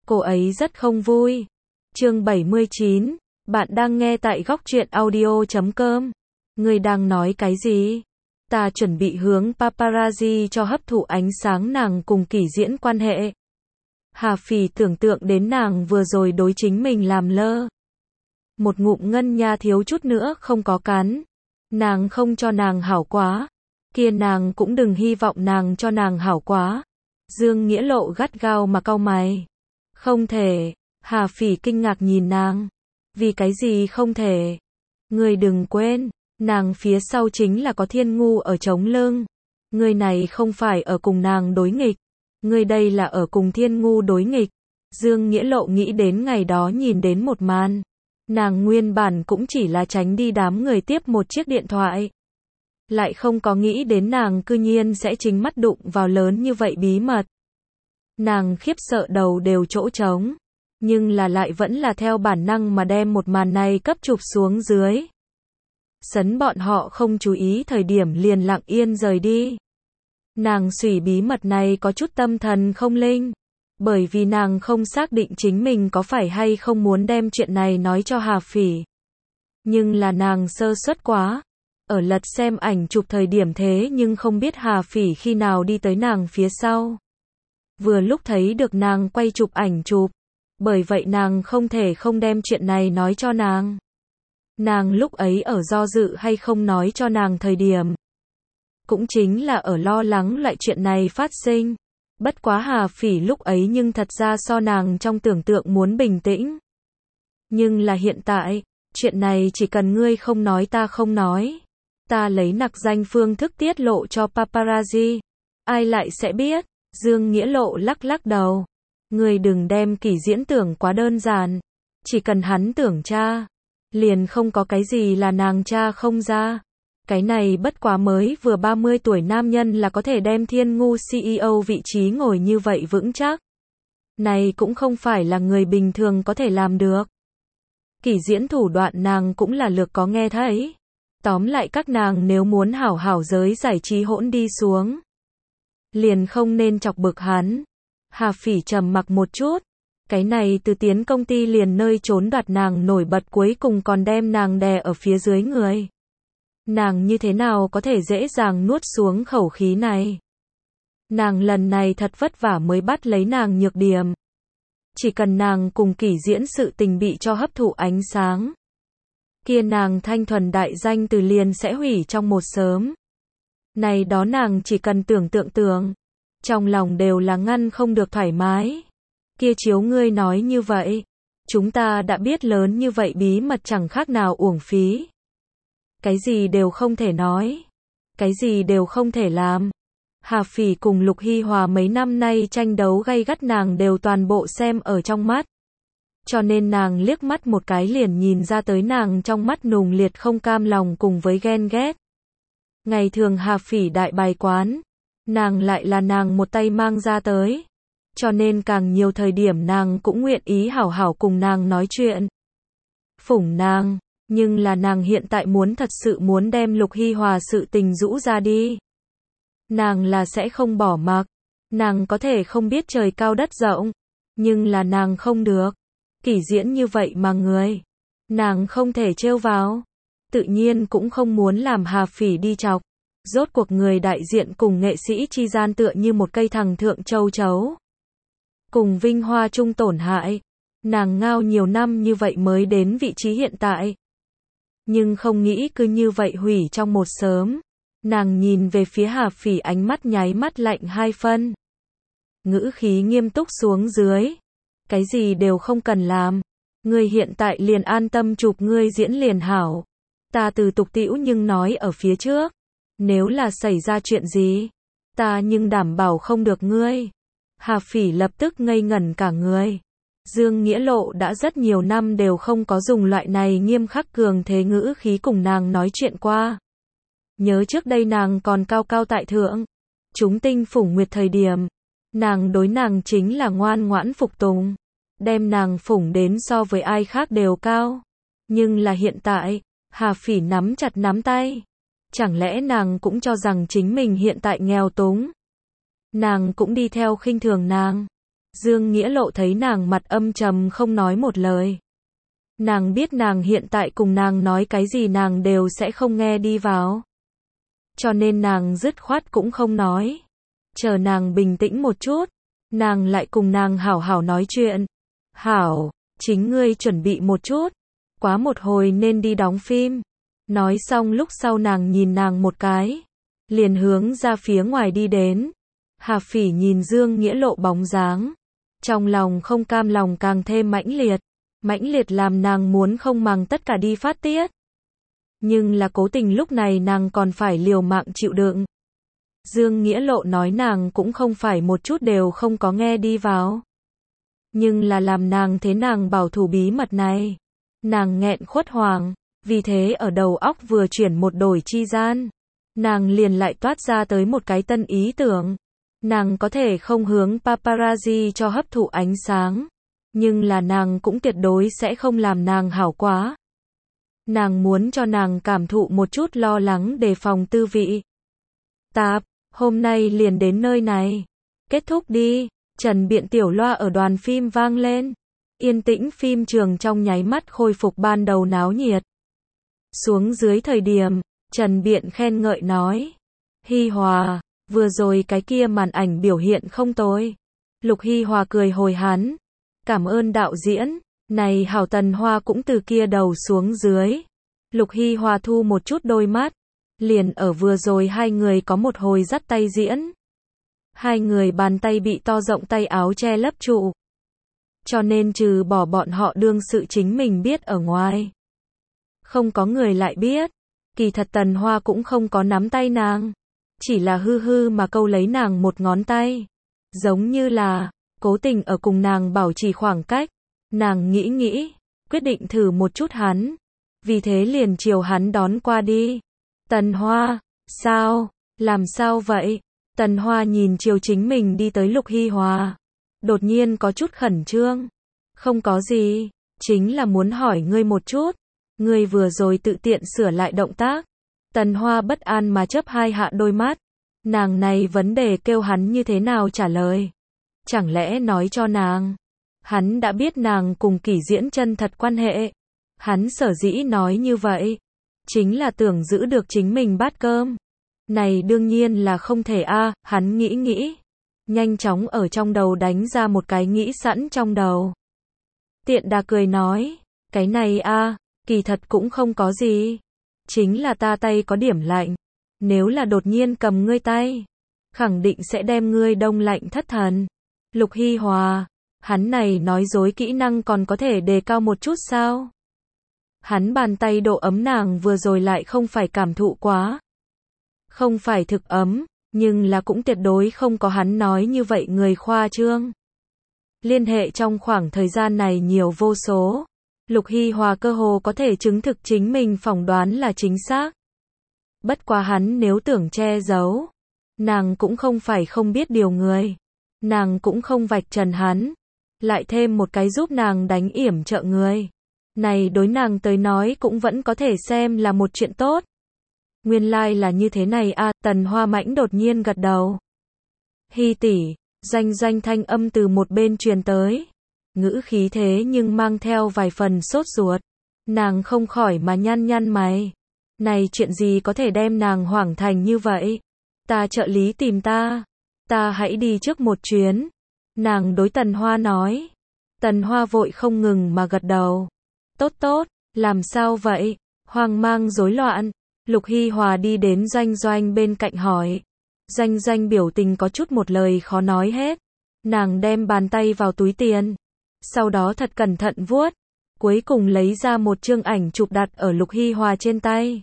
cô ấy rất không vui. Chương 79, bạn đang nghe tại góc truyện audio.com. Ngươi đang nói cái gì? Ta chuẩn bị hướng paparazzi cho hấp thụ ánh sáng nàng cùng Kỷ Diễn quan hệ. Hà Phỉ tưởng tượng đến nàng vừa rồi đối chính mình làm lơ. Một ngụm ngân nha thiếu chút nữa không có cắn. Nàng không cho nàng hảo quá. Kia nàng cũng đừng hy vọng nàng cho nàng hảo quá. Dương Nghĩa Lộ gắt gao mà cau mày. Không thể. Hà Phỉ kinh ngạc nhìn nàng. Vì cái gì không thể? Ngươi đừng quên, nàng phía sau chính là có Thiên Ngu ở chống lưng. Ngươi này không phải ở cùng nàng đối nghịch. Ngươi đây là ở cùng Thiên Ngu đối nghịch. Dương Nghĩa Lộ nghĩ đến ngày đó nhìn đến một màn. Nàng nguyên bản cũng chỉ là tránh đi đám người tiếp một chiếc điện thoại. Lại không có nghĩ đến nàng cư nhiên sẽ chính mắt đụng vào lớn như vậy bí mật. Nàng khiếp sợ đầu đều chỗ trống. Nhưng là lại vẫn là theo bản năng mà đem một màn này cấp chụp xuống dưới. Sấn bọn họ không chú ý thời điểm liền lặng yên rời đi. Nàng xủy bí mật này có chút tâm thần không linh. Bởi vì nàng không xác định chính mình có phải hay không muốn đem chuyện này nói cho Hà Phỉ. Nhưng là nàng sơ suất quá. Ở lật xem ảnh chụp thời điểm thế nhưng không biết Hà Phỉ khi nào đi tới nàng phía sau. Vừa lúc thấy được nàng quay chụp ảnh chụp. Bởi vậy nàng không thể không đem chuyện này nói cho nàng. Nàng lúc ấy ở do dự hay không nói cho nàng thời điểm. Cũng chính là ở lo lắng loại chuyện này phát sinh. Bất quá Hà Phỉ lúc ấy nhưng thật ra so nàng trong tưởng tượng muốn bình tĩnh. Nhưng là hiện tại, chuyện này chỉ cần ngươi không nói ta không nói. Ta lấy nặc danh phương thức tiết lộ cho paparazzi. Ai lại sẽ biết? Dương Nghĩa Lộ lắc lắc đầu. Ngươi đừng đem Kỷ Diễn tưởng quá đơn giản. Chỉ cần hắn tưởng tra. Liền không có cái gì là nàng tra không ra. Cái này bất quá mới vừa 30 tuổi nam nhân là có thể đem Thiên Ngu CEO vị trí ngồi như vậy vững chắc. Này cũng không phải là người bình thường có thể làm được. Kỷ Diễn thủ đoạn nàng cũng là lược có nghe thấy. Tóm lại các nàng nếu muốn hảo hảo giới giải trí hỗn đi xuống. Liền không nên chọc bực hắn. Hà Phỉ trầm mặc một chút. Cái này từ tiến công ty liền nơi trốn đoạt nàng nổi bật cuối cùng còn đem nàng đè ở phía dưới người. Nàng như thế nào có thể dễ dàng nuốt xuống khẩu khí này. Nàng lần này thật vất vả mới bắt lấy nàng nhược điểm. Chỉ cần nàng cùng Kỷ Diễn sự tình bị cho hấp thụ ánh sáng. Kia nàng thanh thuần đại danh từ liền sẽ hủy trong một sớm. Này đó nàng chỉ cần tưởng tượng. Trong lòng đều là ngăn không được thoải mái. Kia chiếu ngươi nói như vậy. Chúng ta đã biết lớn như vậy bí mật chẳng khác nào uổng phí. Cái gì đều không thể nói. Cái gì đều không thể làm. Hà Phỉ cùng Lục Hy Hòa mấy năm nay tranh đấu gay gắt nàng đều toàn bộ xem ở trong mắt. Cho nên nàng liếc mắt một cái liền nhìn ra tới nàng trong mắt nùng liệt không cam lòng cùng với ghen ghét. Ngày thường Hà Phỉ đại bài quán. Nàng lại là nàng một tay mang ra tới. Cho nên càng nhiều thời điểm nàng cũng nguyện ý hảo hảo cùng nàng nói chuyện. Phủng nàng. Nhưng là nàng hiện tại muốn thật sự muốn đem Lục Hy Hòa sự tình rũ ra đi. Nàng là sẽ không bỏ mặc. Nàng có thể không biết trời cao đất rộng. Nhưng là nàng không được. Kỷ Diễn như vậy mà người. Nàng không thể trêu vào. Tự nhiên cũng không muốn làm Hà Phỉ đi chọc. Rốt cuộc người đại diện cùng nghệ sĩ chi gian tựa như một cây thằng thượng châu chấu. Cùng vinh hoa chung tổn hại. Nàng ngao nhiều năm như vậy mới đến vị trí hiện tại. Nhưng không nghĩ cứ như vậy hủy trong một sớm. Nàng nhìn về phía Hà Phỉ ánh mắt nháy mắt lạnh hai phân. Ngữ khí nghiêm túc xuống dưới. Cái gì đều không cần làm. Ngươi hiện tại liền an tâm chụp ngươi diễn liền hảo. Ta từ tục tĩu nhưng nói ở phía trước. Nếu là xảy ra chuyện gì. Ta nhưng đảm bảo không được ngươi. Hà Phỉ lập tức ngây ngẩn cả người. Dương Nghĩa Lộ đã rất nhiều năm đều không có dùng loại này nghiêm khắc cường thế ngữ khí cùng nàng nói chuyện qua. Nhớ trước đây nàng còn cao cao tại thượng. Chúng tinh phủng nguyệt thời điểm. Nàng đối nàng chính là ngoan ngoãn phục tùng. Đem nàng phủng đến so với ai khác đều cao. Nhưng là hiện tại, Hà Phỉ nắm chặt nắm tay. Chẳng lẽ nàng cũng cho rằng chính mình hiện tại nghèo túng. Nàng cũng đi theo khinh thường nàng. Dương Nghĩa Lộ thấy nàng mặt âm trầm không nói một lời. Nàng biết nàng hiện tại cùng nàng nói cái gì nàng đều sẽ không nghe đi vào. Cho nên nàng dứt khoát cũng không nói. Chờ nàng bình tĩnh một chút, nàng lại cùng nàng hảo hảo nói chuyện. Hảo, chính ngươi chuẩn bị một chút. Quá một hồi nên đi đóng phim. Nói xong lúc sau nàng nhìn nàng một cái. Liền hướng ra phía ngoài đi đến. Hà Phỉ nhìn Dương Nghĩa Lộ bóng dáng. Trong lòng không cam lòng càng thêm mãnh liệt. Mãnh liệt làm nàng muốn không màng tất cả đi phát tiết. Nhưng là cố tình lúc này nàng còn phải liều mạng chịu đựng. Dương Nghĩa Lộ nói nàng cũng không phải một chút đều không có nghe đi vào. Nhưng là làm nàng thế nàng bảo thủ bí mật này. Nàng nghẹn khuất hoàng, vì thế ở đầu óc vừa chuyển một đổi chi gian. Nàng liền lại toát ra tới một cái tân ý tưởng. Nàng có thể không hướng paparazzi cho hấp thụ ánh sáng. Nhưng là nàng cũng tuyệt đối sẽ không làm nàng hảo quá. Nàng muốn cho nàng cảm thụ một chút lo lắng đề phòng tư vị. Tạp, hôm nay liền đến nơi này. Kết thúc đi. Trần Biện tiểu loa ở đoàn phim vang lên. Yên tĩnh phim trường trong nháy mắt khôi phục ban đầu náo nhiệt. Xuống dưới thời điểm, Trần Biện khen ngợi nói. Hi Hòa, vừa rồi cái kia màn ảnh biểu hiện không tồi. Lục Hi Hòa cười hồi hắn. Cảm ơn đạo diễn. Này hảo Tần Hoa cũng từ kia đầu xuống dưới. Lục Hi Hòa thu một chút đôi mắt. Liền ở vừa rồi hai người có một hồi dắt tay diễn. Hai người bàn tay bị to rộng tay áo che lấp trụ. Cho nên trừ bỏ bọn họ đương sự chính mình biết ở ngoài. Không có người lại biết. Kỳ thật Tần Hoa cũng không có nắm tay nàng. Chỉ là hư hư mà câu lấy nàng một ngón tay. Giống như là cố tình ở cùng nàng bảo trì khoảng cách. Nàng nghĩ, quyết định thử một chút hắn. Vì thế liền chiều hắn đón qua đi. Tần Hoa, sao? Làm sao vậy? Tần Hoa nhìn chiều chính mình đi tới Lục Hi Hòa. Đột nhiên có chút khẩn trương. Không có gì, chính là muốn hỏi ngươi một chút. Ngươi vừa rồi tự tiện sửa lại động tác. Tần Hoa bất an mà chớp hai hạ đôi mắt. Nàng này vấn đề kêu hắn như thế nào trả lời? Chẳng lẽ nói cho nàng? Hắn đã biết nàng cùng Kỷ Diễn chân thật quan hệ. Hắn sở dĩ nói như vậy. Chính là tưởng giữ được chính mình bát cơm. Này đương nhiên là không thể hắn nghĩ. Nhanh chóng ở trong đầu đánh ra một cái nghĩ sẵn trong đầu. Tiện đà cười nói. Cái này kỳ thật cũng không có gì. Chính là ta tay có điểm lạnh. Nếu là đột nhiên cầm ngươi tay. Khẳng định sẽ đem ngươi đông lạnh thất thần. Lục Hi Hòa. Hắn này nói dối kỹ năng còn có thể đề cao một chút sao? Hắn bàn tay độ ấm nàng vừa rồi lại không phải cảm thụ quá. Không phải thực ấm, nhưng là cũng tuyệt đối không có hắn nói như vậy người khoa trương. Liên hệ trong khoảng thời gian này nhiều vô số. Lục Hi Hòa cơ hồ có thể chứng thực chính mình phỏng đoán là chính xác. Bất quá hắn nếu tưởng che giấu, nàng cũng không phải không biết điều người. Nàng cũng không vạch trần hắn. Lại thêm một cái giúp nàng đánh yểm trợ người. Này đối nàng tới nói cũng vẫn có thể xem là một chuyện tốt. Nguyên lai là như thế này Tần Hoa Mãnh đột nhiên gật đầu. Hi tỷ, doanh thanh âm từ một bên truyền tới. Ngữ khí thế nhưng mang theo vài phần sốt ruột. Nàng không khỏi mà nhăn mày. Này chuyện gì có thể đem nàng hoảng thành như vậy? Ta trợ lý tìm ta. Ta hãy đi trước một chuyến. Nàng đối Tần Hoa nói. Tần Hoa vội không ngừng mà gật đầu. Tốt, làm sao vậy? Hoang mang rối loạn. Lục Hi Hòa đi đến Doanh bên cạnh hỏi. Doanh biểu tình có chút một lời khó nói hết. Nàng đem bàn tay vào túi tiền. Sau đó thật cẩn thận vuốt. Cuối cùng lấy ra một chương ảnh chụp đặt ở Lục Hi Hòa trên tay.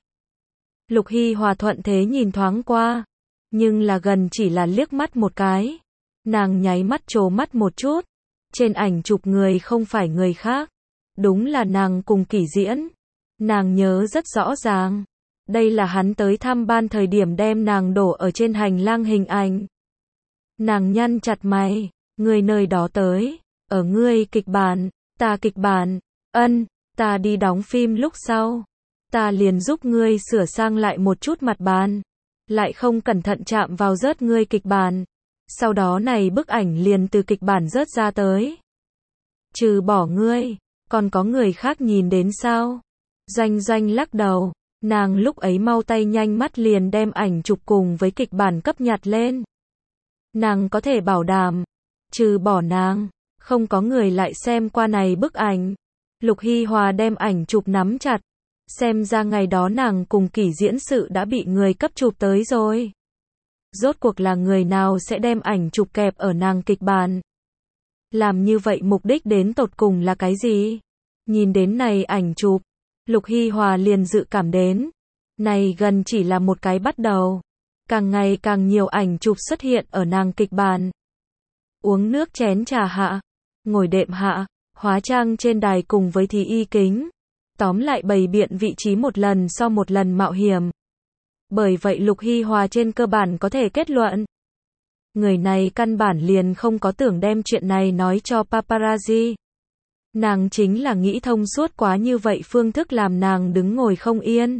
Lục Hi Hòa thuận thế nhìn thoáng qua. Nhưng là gần chỉ là liếc mắt một cái. Nàng nháy mắt trố mắt một chút. Trên ảnh chụp người không phải người khác. Đúng là nàng cùng Kỷ Diễn. Nàng nhớ rất rõ ràng. Đây là hắn tới thăm ban thời điểm đem nàng đổ ở trên hành lang hình ảnh. Nàng nhăn chặt mày. Người nơi đó tới. Ở ngươi kịch bản. Ta kịch bản. Ta đi đóng phim lúc sau. Ta liền giúp ngươi sửa sang lại một chút mặt bàn. Lại không cẩn thận chạm vào rớt ngươi kịch bản. Sau đó này bức ảnh liền từ kịch bản rớt ra tới. Trừ bỏ ngươi, còn có người khác nhìn đến sao? Doanh Doanh lắc đầu, nàng lúc ấy mau tay nhanh mắt liền đem ảnh chụp cùng với kịch bản cấp nhặt lên. Nàng có thể bảo đảm, trừ bỏ nàng, không có người lại xem qua này bức ảnh. Lục Hy Hòa đem ảnh chụp nắm chặt, xem ra ngày đó nàng cùng Kỷ diễn sự đã bị người cấp chụp tới rồi. Rốt cuộc là người nào sẽ đem ảnh chụp kẹp ở nàng kịch bản? Làm như vậy mục đích đến tột cùng là cái gì? Nhìn đến này ảnh chụp, Lục Hy Hòa liền dự cảm đến, này gần chỉ là một cái bắt đầu. Càng ngày càng nhiều ảnh chụp xuất hiện ở nàng kịch bản. Uống nước chén trà hạ, ngồi đệm hạ, hóa trang trên đài cùng với thí y kính. Tóm lại bày biện vị trí một lần so một lần mạo hiểm. Bởi vậy Lục Hy Hòa trên cơ bản có thể kết luận, người này căn bản liền không có tưởng đem chuyện này nói cho paparazzi. Nàng chính là nghĩ thông suốt quá như vậy phương thức làm nàng đứng ngồi không yên.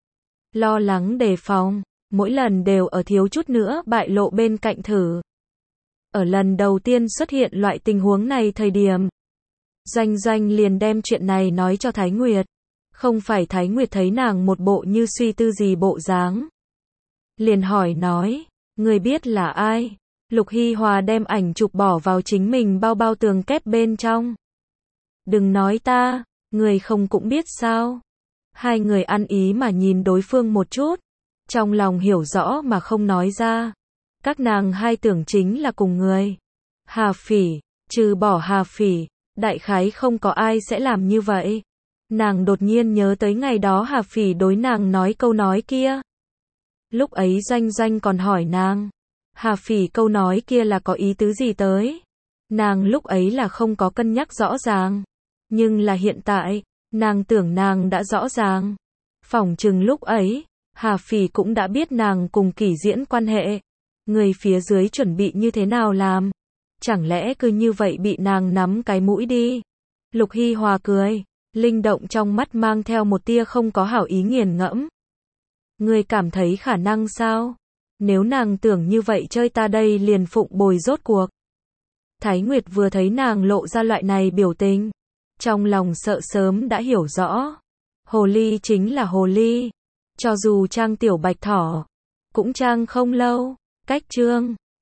Lo lắng đề phòng, mỗi lần đều ở thiếu chút nữa bại lộ bên cạnh thử. Ở lần đầu tiên xuất hiện loại tình huống này thời điểm, Doanh Doanh liền đem chuyện này nói cho Thái Nguyệt. Không phải Thái Nguyệt thấy nàng một bộ như suy tư gì bộ dáng. Liền hỏi nói, người biết là ai? Lục Hy Hòa đem ảnh chụp bỏ vào chính mình bao tường kép bên trong. Đừng nói ta, người không cũng biết sao? Hai người ăn ý mà nhìn đối phương một chút, trong lòng hiểu rõ mà không nói ra. Các nàng hai tưởng chính là cùng người. Hà Phỉ, trừ bỏ Hà Phỉ, đại khái không có ai sẽ làm như vậy. Nàng đột nhiên nhớ tới ngày đó Hà Phỉ đối nàng nói câu nói kia. Lúc ấy Doanh Doanh còn hỏi nàng, Hà Phỉ câu nói kia là có ý tứ gì tới? Nàng lúc ấy là không có cân nhắc rõ ràng. Nhưng là hiện tại, nàng tưởng nàng đã rõ ràng. Phỏng chừng lúc ấy, Hà Phỉ cũng đã biết nàng cùng Kỷ diễn quan hệ. Người phía dưới chuẩn bị như thế nào làm? Chẳng lẽ cứ như vậy bị nàng nắm cái mũi đi? Lục Hy Hòa cười, linh động trong mắt mang theo một tia không có hảo ý nghiền ngẫm. Người cảm thấy khả năng sao? Nếu nàng tưởng như vậy chơi ta đây liền phụng bồi rốt cuộc. Thái Nguyệt vừa thấy nàng lộ ra loại này biểu tình, trong lòng sợ sớm đã hiểu rõ. Hồ ly chính là hồ ly. Cho dù trang tiểu bạch thỏ, cũng trang không lâu. Cách chương